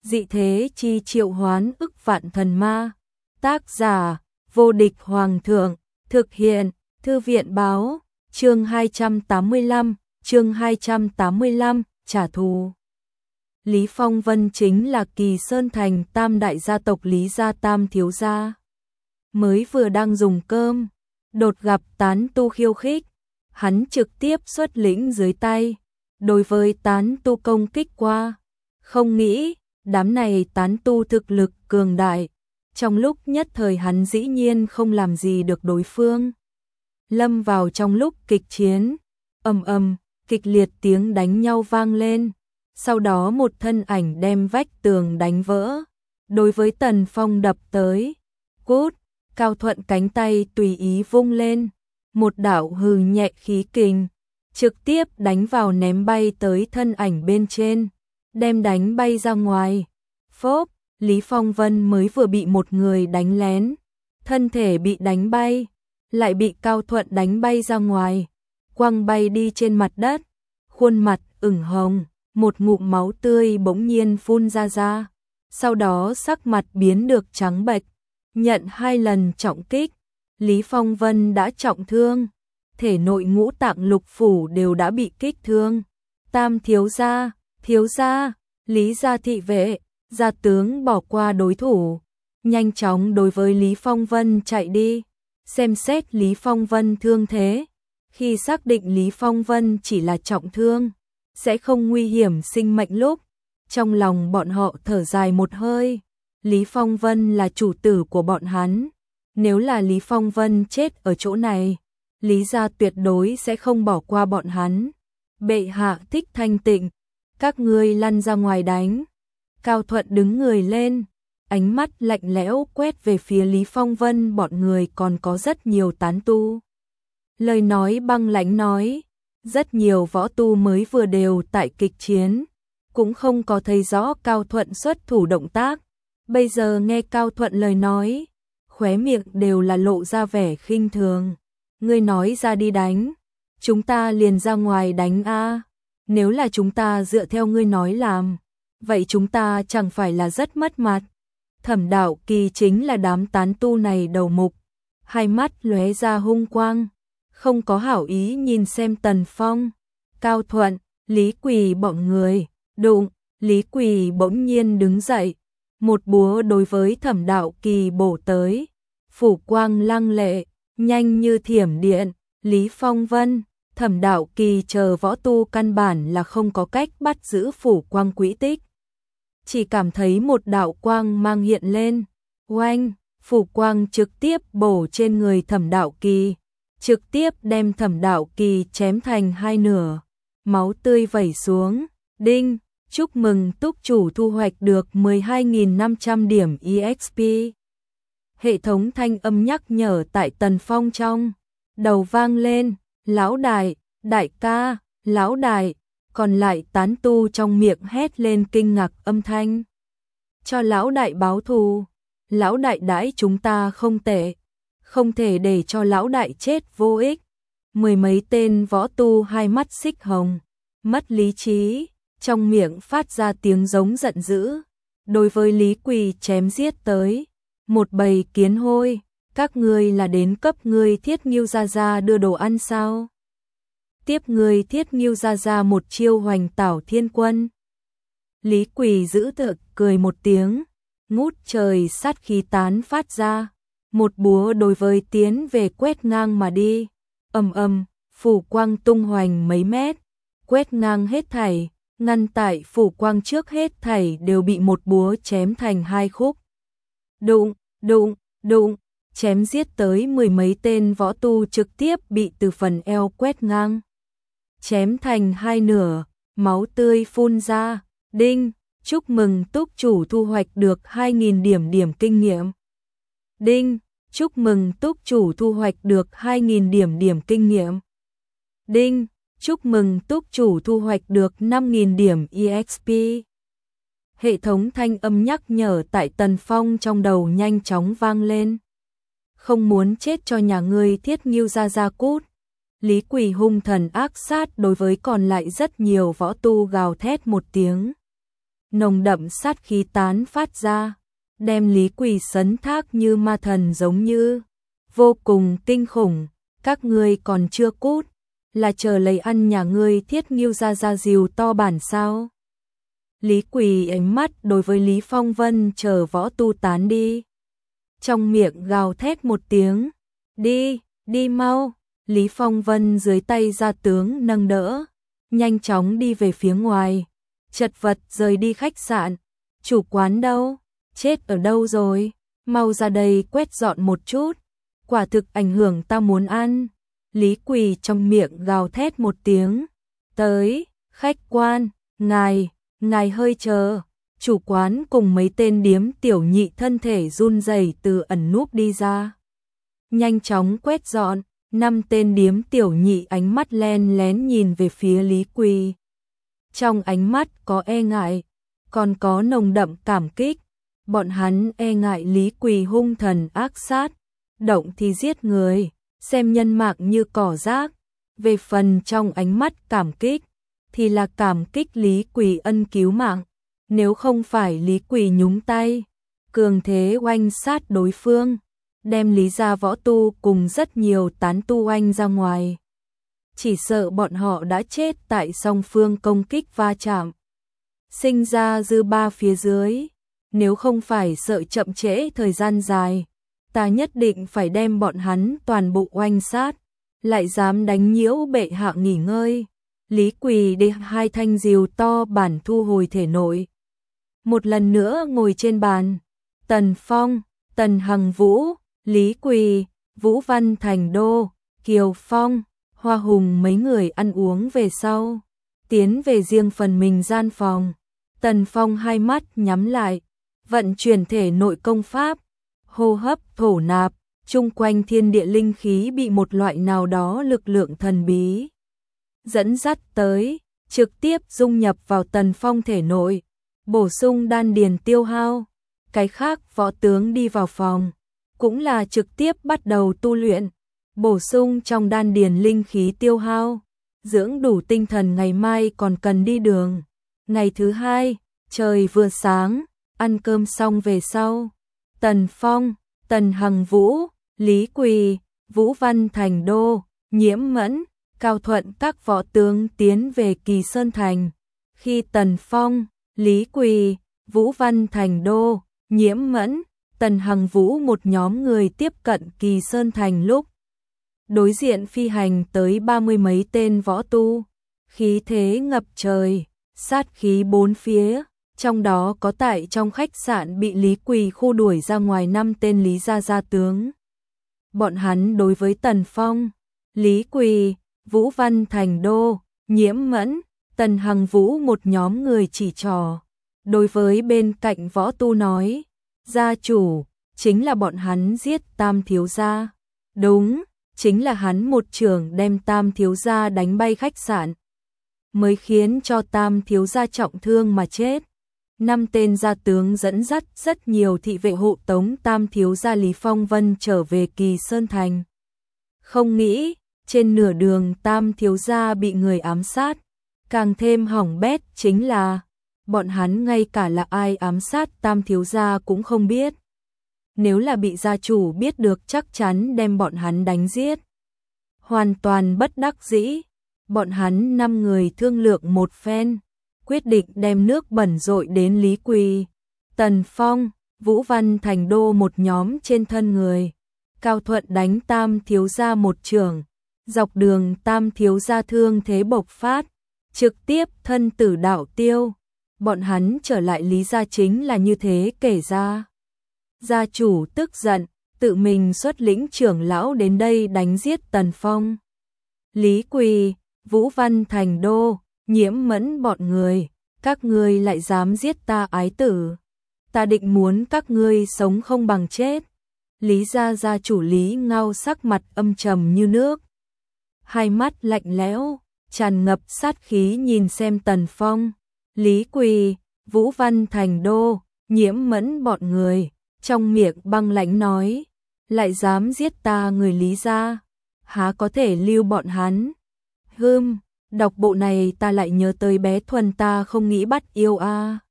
Dị thế chi triệu hoán ức vạn thần ma. Tác giả: Vô địch hoàng thượng. Thực hiện: Thư viện báo. Chương 285, trả thù. Lý Phong Vân chính là Kỳ Sơn Thành tam đại gia tộc Lý gia tam thiếu gia. Mới vừa đang dùng cơm, đột gặp tán tu khiêu khích, hắn trực tiếp xuất lĩnh dưới tay, đối với tán tu công kích qua. Không nghĩ, đám này tán tu thực lực cường đại, trong lúc nhất thời hắn dĩ nhiên không làm gì được đối phương. Lâm vào trong lúc kịch chiến, ầm ầm, kịch liệt tiếng đánh nhau vang lên, sau đó một thân ảnh đem vách tường đánh vỡ, đối với Tần Phong đập tới. Cút! Cao Thuận cánh tay tùy ý vung lên, một đạo hừ nhẹ khí kình, trực tiếp đánh vào ném bay tới thân ảnh bên trên, đem đánh bay ra ngoài. Phốp! Lý Phong Vân mới vừa bị một người đánh lén, thân thể bị đánh bay, lại bị Cao Thuận đánh bay ra ngoài, quăng bay đi trên mặt đất, khuôn mặt ửng hồng, một ngụm máu tươi bỗng nhiên phun ra, sau đó sắc mặt biến được trắng bệch. Nhận 2 lần trọng kích, Lý Phong Vân đã trọng thương, thể nội ngũ tạng lục phủ đều đã bị kích thương. Tam thiếu gia, Lý gia thị vệ, gia tướng bỏ qua đối thủ, nhanh chóng đối với Lý Phong Vân chạy đi, xem xét Lý Phong Vân thương thế. Khi xác định Lý Phong Vân chỉ là trọng thương, sẽ không nguy hiểm sinh mệnh lúc, trong lòng bọn họ thở dài một hơi. Lý Phong Vân là chủ tử của bọn hắn, nếu là Lý Phong Vân chết ở chỗ này, Lý gia tuyệt đối sẽ không bỏ qua bọn hắn. Bệ hạ thích thanh tịnh, các ngươi lăn ra ngoài đánh. Cao Thuận đứng người lên, ánh mắt lạnh lẽo quét về phía Lý Phong Vân, bọn người còn có rất nhiều tán tu. Lời nói băng lãnh nói, rất nhiều võ tu mới vừa đều tại kịch chiến, cũng không có thấy rõ Cao Thuận xuất thủ động tác. Bây giờ nghe Cao Thuận lời nói, khóe miệng đều là lộ ra vẻ khinh thường. Ngươi nói ra đi đánh, chúng ta liền ra ngoài đánh a. Nếu là chúng ta dựa theo ngươi nói làm, vậy chúng ta chẳng phải là rất mất mặt. Thẩm Đạo Kỳ chính là đám tán tu này đầu mục, hai mắt lóe ra hung quang, không có hảo ý nhìn xem Tần Phong, Cao Thuận, Lý Quỳ bọn người. Đụng, Lý Quỳ bỗng nhiên đứng dậy, một búa đối với Thẩm Đạo Kỳ bổ tới, phủ quang lăng lệ, nhanh như thiểm điện. Lý Phong Vân, Thẩm Đạo Kỳ chờ võ tu căn bản là không có cách bắt giữ phủ quang quỹ tích, chỉ cảm thấy một đạo quang mang hiện lên, oanh, phủ quang trực tiếp bổ trên người Thẩm Đạo Kỳ, trực tiếp đem Thẩm Đạo Kỳ chém thành 2 nửa, máu tươi vẩy xuống. Đinh, chúc mừng túc chủ thu hoạch được 12.500 điểm EXP. Hệ thống thanh âm nhắc nhở tại Tần Phong trong đầu vang lên, lão đại, đại ca, lão đại, còn lại tán tu trong miệng hét lên kinh ngạc âm thanh. Cho lão đại báo thù, lão đại đãi chúng ta không tệ, không thể để cho lão đại chết vô ích. Mười mấy tên võ tu hai mắt xích hồng, mất lý trí, trong miệng phát ra tiếng giống giận dữ, đối với Lý Quỳ chém giết tới. Một bầy kiến hôi, các ngươi là đến cấp ngươi Thiết Ngưu gia gia đưa đồ ăn sao? Tiếp ngươi Thiết Ngưu gia gia một chiêu hoành tảo thiên quân. Lý Quỳ giữ tợn cười một tiếng, ngút trời sát khí tán phát ra, một búa đối với tiến về quét ngang mà đi. Ầm ầm, phủ quang tung hoành mấy mét, quét ngang hết thảy, ngăn tại phủ quang trước hết thảy đều bị một búa chém thành 2 khúc. Đụng, đụng, đụng, chém giết tới mười mấy tên võ tu trực tiếp bị từ phần eo quét ngang, chém thành 2 nửa, máu tươi phun ra. Đinh, chúc mừng túc chủ thu hoạch được 2.000 điểm kinh nghiệm. Đinh, chúc mừng túc chủ thu hoạch được 2.000 điểm kinh nghiệm. Đinh, chúc mừng túc chủ thu hoạch được 5.000 điểm EXP. Hệ thống thanh âm nhắc nhở tại Tần Phong trong đầu nhanh chóng vang lên. Không muốn chết cho nhà ngươi Thiết Ngưu gia gia cút. Lý Quỳ hung thần ác sát đối với còn lại rất nhiều võ tu gào thét một tiếng. nồng đậm sát khí tán phát ra, đem Lý Quỳ sấn thác như ma thần giống như, vô cùng kinh khủng, các ngươi còn chưa cút, là chờ lấy ăn nhà ngươi Thiết Nghiêu ra rìu to bản sao. Lý Quỳ ánh mắt đối với Lý Phong Vân chờ võ tu tán đi. Trong miệng gào thét một tiếng, đi, đi mau, Lý Phong Vân dưới tay gia tướng nâng đỡ, nhanh chóng đi về phía ngoài, chật vật rời đi khách sạn, chủ quán đâu, chết ở đâu rồi, mau ra đây quét dọn một chút, quả thực ảnh hưởng ta muốn ăn. Lý Quỳ trong miệng gào thét một tiếng, tới, khách quan, ngài hơi chờ, chủ quán cùng mấy tên điếm tiểu nhị thân thể run rẩy từ ẩn núp đi ra. Nhanh chóng quét dọn, 5 tên điếm tiểu nhị ánh mắt len lén nhìn về phía Lý Quỳ. Trong ánh mắt có e ngại, còn có nồng đậm cảm kích, bọn hắn e ngại Lý Quỳ hung thần ác sát, động thì giết người, xem nhân mạng như cỏ rác. Về phần trong ánh mắt cảm kích, thì là cảm kích Lý Quỳ ân cứu mạng, nếu không phải Lý Quỳ nhúng tay, cường thế oanh sát đối phương, đem Lý gia võ tu cùng rất nhiều tán tu oanh ra ngoài. Chỉ sợ bọn họ đã chết tại song phương công kích va chạm. Sinh ra dư ba phía dưới, nếu không phải sợ chậm trễ thời gian dài, ta nhất định phải đem bọn hắn toàn bộ oanh sát, lại dám đánh nhiễu bệ hạ nghỉ ngơi. Lý Quỳ để 2 thanh rìu to bản thu hồi thể nội. Một lần nữa ngồi trên bàn, Tần Phong, Tần Hằng Vũ, Lý Quỳ, Vũ Văn Thành Đô, Kiều Phong, Hoa Hùng mấy người ăn uống về sau, tiến về riêng phần mình gian phòng. Tần Phong hai mắt nhắm lại, vận chuyển thể nội công pháp, hô hấp thổ nạp, chung quanh thiên địa linh khí bị một loại nào đó lực lượng thần bí dẫn dắt tới, trực tiếp dung nhập vào Tần Phong thể nội, bổ sung đan điền tiêu hao. Cái khác võ tướng đi vào phòng, cũng là trực tiếp bắt đầu tu luyện, bổ sung trong đan điền linh khí tiêu hao, dưỡng đủ tinh thần ngày mai còn cần đi đường. Ngày thứ hai, trời vừa sáng, ăn cơm xong về sau, Tần Phong, Tần Hằng Vũ, Lý Quỳ, Vũ Văn Thành Đô, Nhiễm Mẫn, Cao Thuận các võ tướng tiến về Kỳ Sơn Thành. Khi Tần Phong, Lý Quỳ, Vũ Văn Thành Đô, Nhiễm Mẫn, Tần Hằng Vũ một nhóm người tiếp cận Kỳ Sơn Thành lúc, đối diện phi hành tới 30 mấy tên võ tu, khí thế ngập trời, sát khí bốn phía, trong đó có tại trong khách sạn bị Lý Quỳ khu đuổi ra ngoài 5 tên Lý gia tướng. Bọn hắn đối với Tần Phong, Lý Quỳ, Vũ Văn Thành Đô, Nhiễm Mẫn, Tần Hằng Vũ một nhóm người chỉ trò. Đối với bên cạnh võ tu nói, gia chủ, chính là bọn hắn giết Tam thiếu gia. Đúng, chính là hắn một trường đem Tam thiếu gia đánh bay khách sạn, mới khiến cho Tam thiếu gia trọng thương mà chết. 5 tên gia tướng dẫn dắt rất nhiều thị vệ hộ tống Tam thiếu gia Lý Phong Vân trở về Kỳ Sơn Thành. Không nghĩ, trên nửa đường Tam thiếu gia bị người ám sát, càng thêm hỏng bét chính là bọn hắn ngay cả là ai ám sát Tam thiếu gia cũng không biết. Nếu là bị gia chủ biết được chắc chắn đem bọn hắn đánh giết. Hoàn toàn bất đắc dĩ, bọn hắn 5 người thương lượng một phen, quyết định đem nước bẩn dội đến Lý Quỳ, Tần Phong, Vũ Văn Thành Đô một nhóm trên thân người. Cao Thuận đánh Tam thiếu gia một chưởng, dọc đường Tam thiếu gia thương thế bộc phát, trực tiếp thân tử đạo tiêu. Bọn hắn trở lại Lý gia chính là như thế kể ra. Gia chủ tức giận, tự mình xuất lĩnh trưởng lão đến đây đánh giết Tần Phong. Lý Quỳ, Vũ Văn Thành Đô, Nhiễm Mẫn bọn người, các ngươi lại dám giết ta ái tử. Ta định muốn các ngươi sống không bằng chết. Lý gia gia chủ Lý Ngao sắc mặt âm trầm như nước, hai mắt lạnh lẽo, tràn ngập sát khí nhìn xem Tần Phong, Lý Quỳ, Vũ Văn Thành Đô, Nhiễm Mẫn bọn người, trong miệng băng lãnh nói, lại dám giết ta người Lý gia, há có thể lưu bọn hắn. Đọc bộ này ta lại nhớ tới bé Thuần ta không nghĩ bắt yêu a.